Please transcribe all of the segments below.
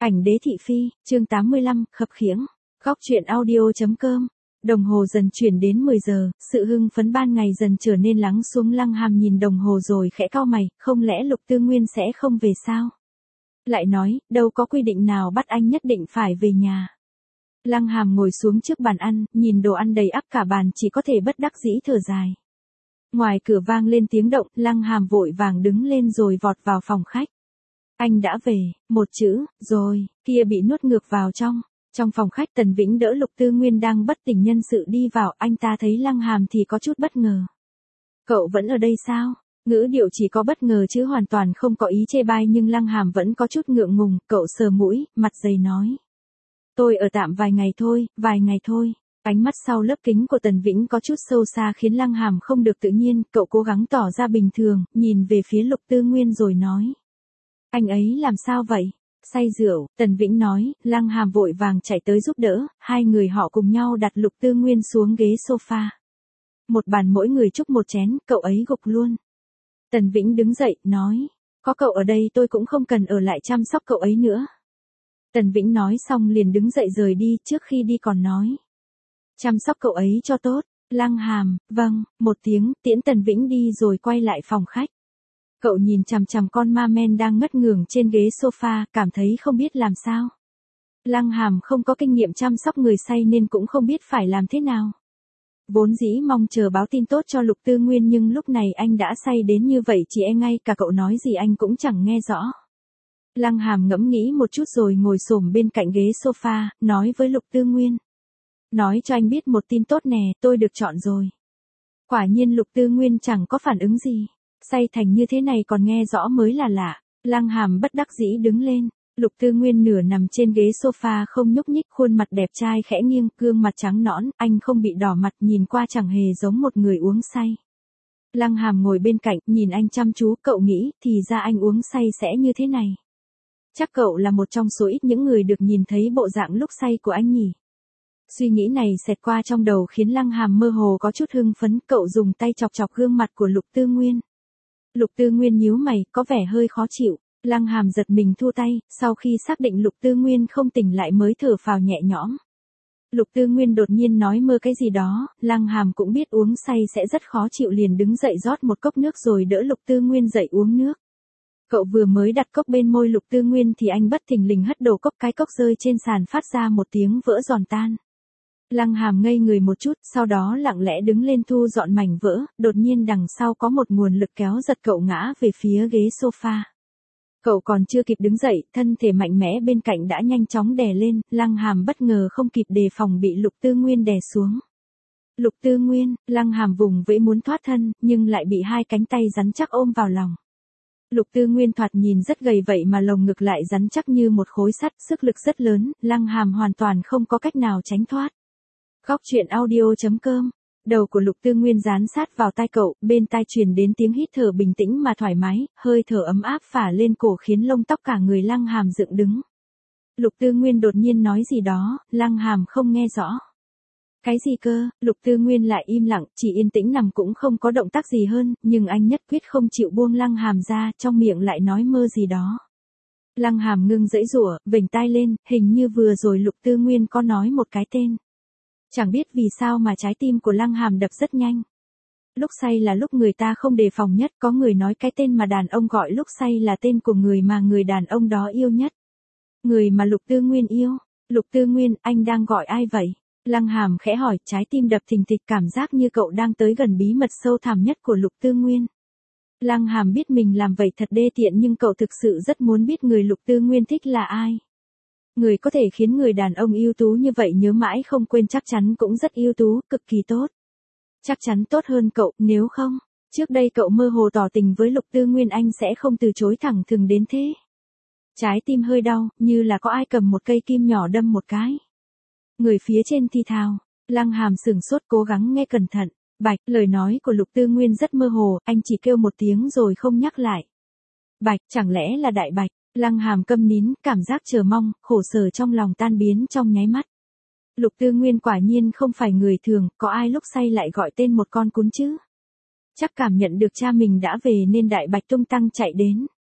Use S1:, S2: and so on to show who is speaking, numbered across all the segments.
S1: Ảnh đế thị phi, chương 85, khập khiễng. Góc truyện audio.com. Đồng hồ dần chuyển đến 10 giờ, sự hưng phấn ban ngày dần trở nên lắng xuống. Lăng Hàm nhìn đồng hồ rồi khẽ cau mày, không lẽ Lục Tư Nguyên sẽ không về sao? Lại nói, đâu có quy định nào bắt anh nhất định phải về nhà. Lăng Hàm ngồi xuống trước bàn ăn, nhìn đồ ăn đầy ắp cả bàn, chỉ có thể bất đắc dĩ thở dài. Ngoài cửa vang lên tiếng động, Lăng Hàm vội vàng đứng lên rồi vọt vào phòng khách. Anh đã về, một chữ, rồi, kia bị nuốt ngược vào trong. Trong phòng khách Tần Vĩnh đỡ Lục Tư Nguyên đang bất tỉnh nhân sự đi vào, anh ta thấy Lăng Hàm thì có chút bất ngờ. Cậu vẫn ở đây sao? Ngữ điệu chỉ có bất ngờ chứ hoàn toàn không có ý chê bai, nhưng Lăng Hàm vẫn có chút ngượng ngùng, cậu sờ mũi, mặt dày nói. Tôi ở tạm vài ngày thôi. Ánh mắt sau lớp kính của Tần Vĩnh có chút sâu xa khiến Lăng Hàm không được tự nhiên, cậu cố gắng tỏ ra bình thường, nhìn về phía Lục Tư Nguyên rồi nói. Anh ấy làm sao vậy? Say rượu, Tần Vĩnh nói. Lăng Hàm vội vàng chạy tới giúp đỡ, hai người họ cùng nhau đặt Lục Tư Nguyên xuống ghế sofa. Một bàn mỗi người chúc một chén, cậu ấy gục luôn. Tần Vĩnh đứng dậy, nói, có cậu ở đây tôi cũng không cần ở lại chăm sóc cậu ấy nữa. Tần Vĩnh nói xong liền đứng dậy rời đi, trước khi đi còn nói. Chăm sóc cậu ấy cho tốt. Lăng Hàm, vâng, một tiếng, tiễn Tần Vĩnh đi rồi quay lại phòng khách. Cậu nhìn chằm chằm con ma men đang ngất ngưởng trên ghế sofa, cảm thấy không biết làm sao. Lăng Hàm không có kinh nghiệm chăm sóc người say nên cũng không biết phải làm thế nào. Vốn dĩ mong chờ báo tin tốt cho Lục Tư Nguyên, nhưng lúc này anh đã say đến như vậy chỉ e ngay cả cậu nói gì anh cũng chẳng nghe rõ. Lăng Hàm ngẫm nghĩ một chút rồi ngồi xổm bên cạnh ghế sofa, nói với Lục Tư Nguyên. Nói cho anh biết một tin tốt nè, tôi được chọn rồi. Quả nhiên Lục Tư Nguyên chẳng có phản ứng gì. Say thành như thế này còn nghe rõ mới là lạ. Lăng Hàm bất đắc dĩ đứng lên. Lục Tư Nguyên nửa nằm trên ghế sofa không nhúc nhích, khuôn mặt đẹp trai khẽ nghiêng, gương mặt trắng nõn, anh không bị đỏ mặt, nhìn qua chẳng hề giống một người uống say. Lăng Hàm ngồi bên cạnh, nhìn anh chăm chú, cậu nghĩ, thì ra anh uống say sẽ như thế này. Chắc cậu là một trong số ít những người được nhìn thấy bộ dạng lúc say của anh nhỉ. Suy nghĩ này xẹt qua trong đầu khiến Lăng Hàm mơ hồ có chút hưng phấn, cậu dùng tay chọc chọc gương mặt của Lục Tư Nguyên. Lục Tư Nguyên nhíu mày, có vẻ hơi khó chịu. Lăng Hàm giật mình thua tay, sau khi xác định Lục Tư Nguyên không tỉnh lại mới thở phào nhẹ nhõm. Lục Tư Nguyên đột nhiên nói mơ cái gì đó, Lăng Hàm cũng biết uống say sẽ rất khó chịu, liền đứng dậy rót một cốc nước rồi đỡ Lục Tư Nguyên dậy uống nước. Cậu vừa mới đặt cốc bên môi Lục Tư Nguyên thì anh bất thình lình hất đổ cốc, cái cốc rơi trên sàn phát ra một tiếng vỡ giòn tan. Lăng Hàm ngây người một chút, sau đó lặng lẽ đứng lên thu dọn mảnh vỡ, đột nhiên đằng sau có một nguồn lực kéo giật cậu ngã về phía ghế sofa. Cậu còn chưa kịp đứng dậy, thân thể mạnh mẽ bên cạnh đã nhanh chóng đè lên, Lăng Hàm bất ngờ không kịp đề phòng bị Lục Tư Nguyên đè xuống. Lục Tư Nguyên, Lăng Hàm vùng vẫy muốn thoát thân, nhưng lại bị hai cánh tay rắn chắc ôm vào lòng. Lục Tư Nguyên thoạt nhìn rất gầy vậy mà lồng ngực lại rắn chắc như một khối sắt, sức lực rất lớn, Lăng Hàm hoàn toàn không có cách nào tránh thoát. Góc truyện audio.com. Đầu của Lục Tư Nguyên dán sát vào tai cậu, bên tai truyền đến tiếng hít thở bình tĩnh mà thoải mái, hơi thở ấm áp phả lên cổ khiến lông tóc cả người Lăng Hàm dựng đứng. Lục Tư Nguyên đột nhiên nói gì đó, Lăng Hàm không nghe rõ. Cái gì cơ? Lục Tư Nguyên lại im lặng, chỉ yên tĩnh nằm cũng không có động tác gì hơn, nhưng anh nhất quyết không chịu buông Lăng Hàm ra, trong miệng lại nói mơ gì đó. Lăng Hàm ngưng giãy giụa, vểnh tai lên, hình như vừa rồi Lục Tư Nguyên có nói một cái tên. Chẳng biết vì sao mà trái tim của Lăng Hàm đập rất nhanh. Lúc say là lúc người ta không đề phòng nhất, có người nói cái tên mà đàn ông gọi lúc say là tên của người mà người đàn ông đó yêu nhất. Người mà Lục Tư Nguyên yêu. Lục Tư Nguyên, anh đang gọi ai vậy? Lăng Hàm khẽ hỏi, trái tim đập thình thịch, cảm giác như cậu đang tới gần bí mật sâu thẳm nhất của Lục Tư Nguyên. Lăng Hàm biết mình làm vậy thật đê tiện, nhưng cậu thực sự rất muốn biết người Lục Tư Nguyên thích là ai. Người có thể khiến người đàn ông ưu tú như vậy nhớ mãi không quên chắc chắn cũng rất ưu tú, cực kỳ tốt. Chắc chắn tốt hơn cậu, nếu không, trước đây cậu mơ hồ tỏ tình với Lục Tư Nguyên anh sẽ không từ chối thẳng thừng đến thế. Trái tim hơi đau, như là có ai cầm một cây kim nhỏ đâm một cái. Người phía trên thì thào, Lăng Hàm sửng sốt cố gắng nghe cẩn thận. Bạch, lời nói của Lục Tư Nguyên rất mơ hồ, anh chỉ kêu một tiếng rồi không nhắc lại. Bạch, chẳng lẽ là Đại Bạch? Lăng Hàm câm nín, cảm giác chờ mong, khổ sở trong lòng tan biến trong nháy mắt. Lục Tư Nguyên quả nhiên không phải người thường, có ai lúc say lại gọi tên một con cún chứ? Chắc cảm nhận được cha mình đã về nên Đại Bạch tung tăng chạy đến.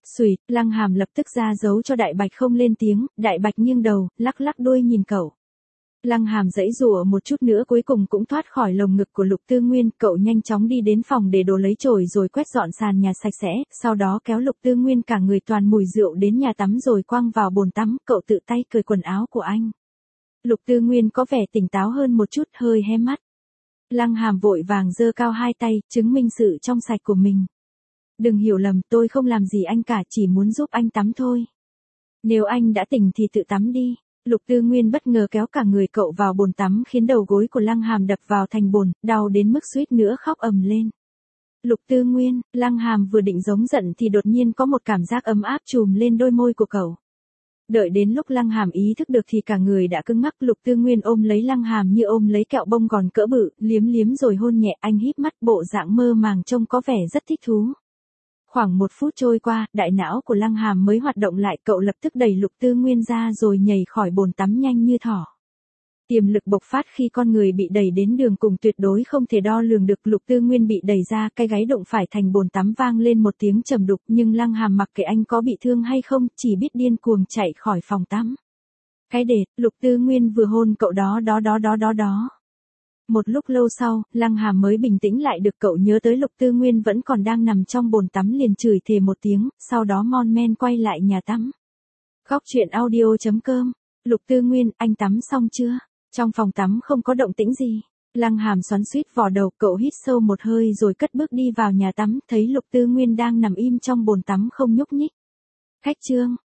S1: Xùi, Lăng Hàm lập tức ra dấu cho Đại Bạch không lên tiếng, Đại Bạch nghiêng đầu, lắc lắc đuôi nhìn cậu. Lăng Hàm giãy giụa một chút nữa cuối cùng cũng thoát khỏi lồng ngực của Lục Tư Nguyên, cậu nhanh chóng đi đến phòng để đồ lấy chổi rồi quét dọn sàn nhà sạch sẽ, sau đó kéo Lục Tư Nguyên cả người toàn mùi rượu đến nhà tắm rồi quăng vào bồn tắm, cậu tự tay cởi quần áo của anh. Lục Tư Nguyên có vẻ tỉnh táo hơn một chút, hơi hé mắt. Lăng Hàm vội vàng giơ cao hai tay, chứng minh sự trong sạch của mình. Đừng hiểu lầm, tôi không làm gì anh cả, chỉ muốn giúp anh tắm thôi. Nếu anh đã tỉnh thì tự tắm đi. Lục Tư Nguyên bất ngờ kéo cả người cậu vào bồn tắm khiến đầu gối của Lăng Hàm đập vào thành bồn, đau đến mức suýt nữa khóc ầm lên. Lục Tư Nguyên, Lăng Hàm vừa định giống giận thì đột nhiên có một cảm giác ấm áp trùm lên đôi môi của cậu. Đợi đến lúc Lăng Hàm ý thức được thì cả người đã cứng ngắc, Lục Tư Nguyên ôm lấy Lăng Hàm như ôm lấy kẹo bông còn cỡ bự, liếm liếm rồi hôn nhẹ, anh híp mắt, bộ dạng mơ màng trông có vẻ rất thích thú. Khoảng 1 phút trôi qua, đại não của Lăng Hàm mới hoạt động lại, cậu lập tức đẩy Lục Tư Nguyên ra rồi nhảy khỏi bồn tắm nhanh như thỏ. Tiềm lực bộc phát khi con người bị đẩy đến đường cùng tuyệt đối không thể đo lường được. Lục Tư Nguyên bị đẩy ra, cái gáy đụng phải thành bồn tắm vang lên một tiếng trầm đục, nhưng Lăng Hàm mặc kệ anh có bị thương hay không, chỉ biết điên cuồng chạy khỏi phòng tắm. Cái đệt, Lục Tư Nguyên vừa hôn cậu đó. Một lúc lâu sau, Lăng Hàm mới bình tĩnh lại được, cậu nhớ tới Lục Tư Nguyên vẫn còn đang nằm trong bồn tắm liền chửi thề một tiếng, sau đó mon men quay lại nhà tắm. Góc truyện audio.com. Lục Tư Nguyên, anh tắm xong chưa? Trong phòng tắm không có động tĩnh gì. Lăng Hàm xoắn xuýt vò đầu, cậu hít sâu một hơi rồi cất bước đi vào nhà tắm, thấy Lục Tư Nguyên đang nằm im trong bồn tắm không nhúc nhích. Khách trương,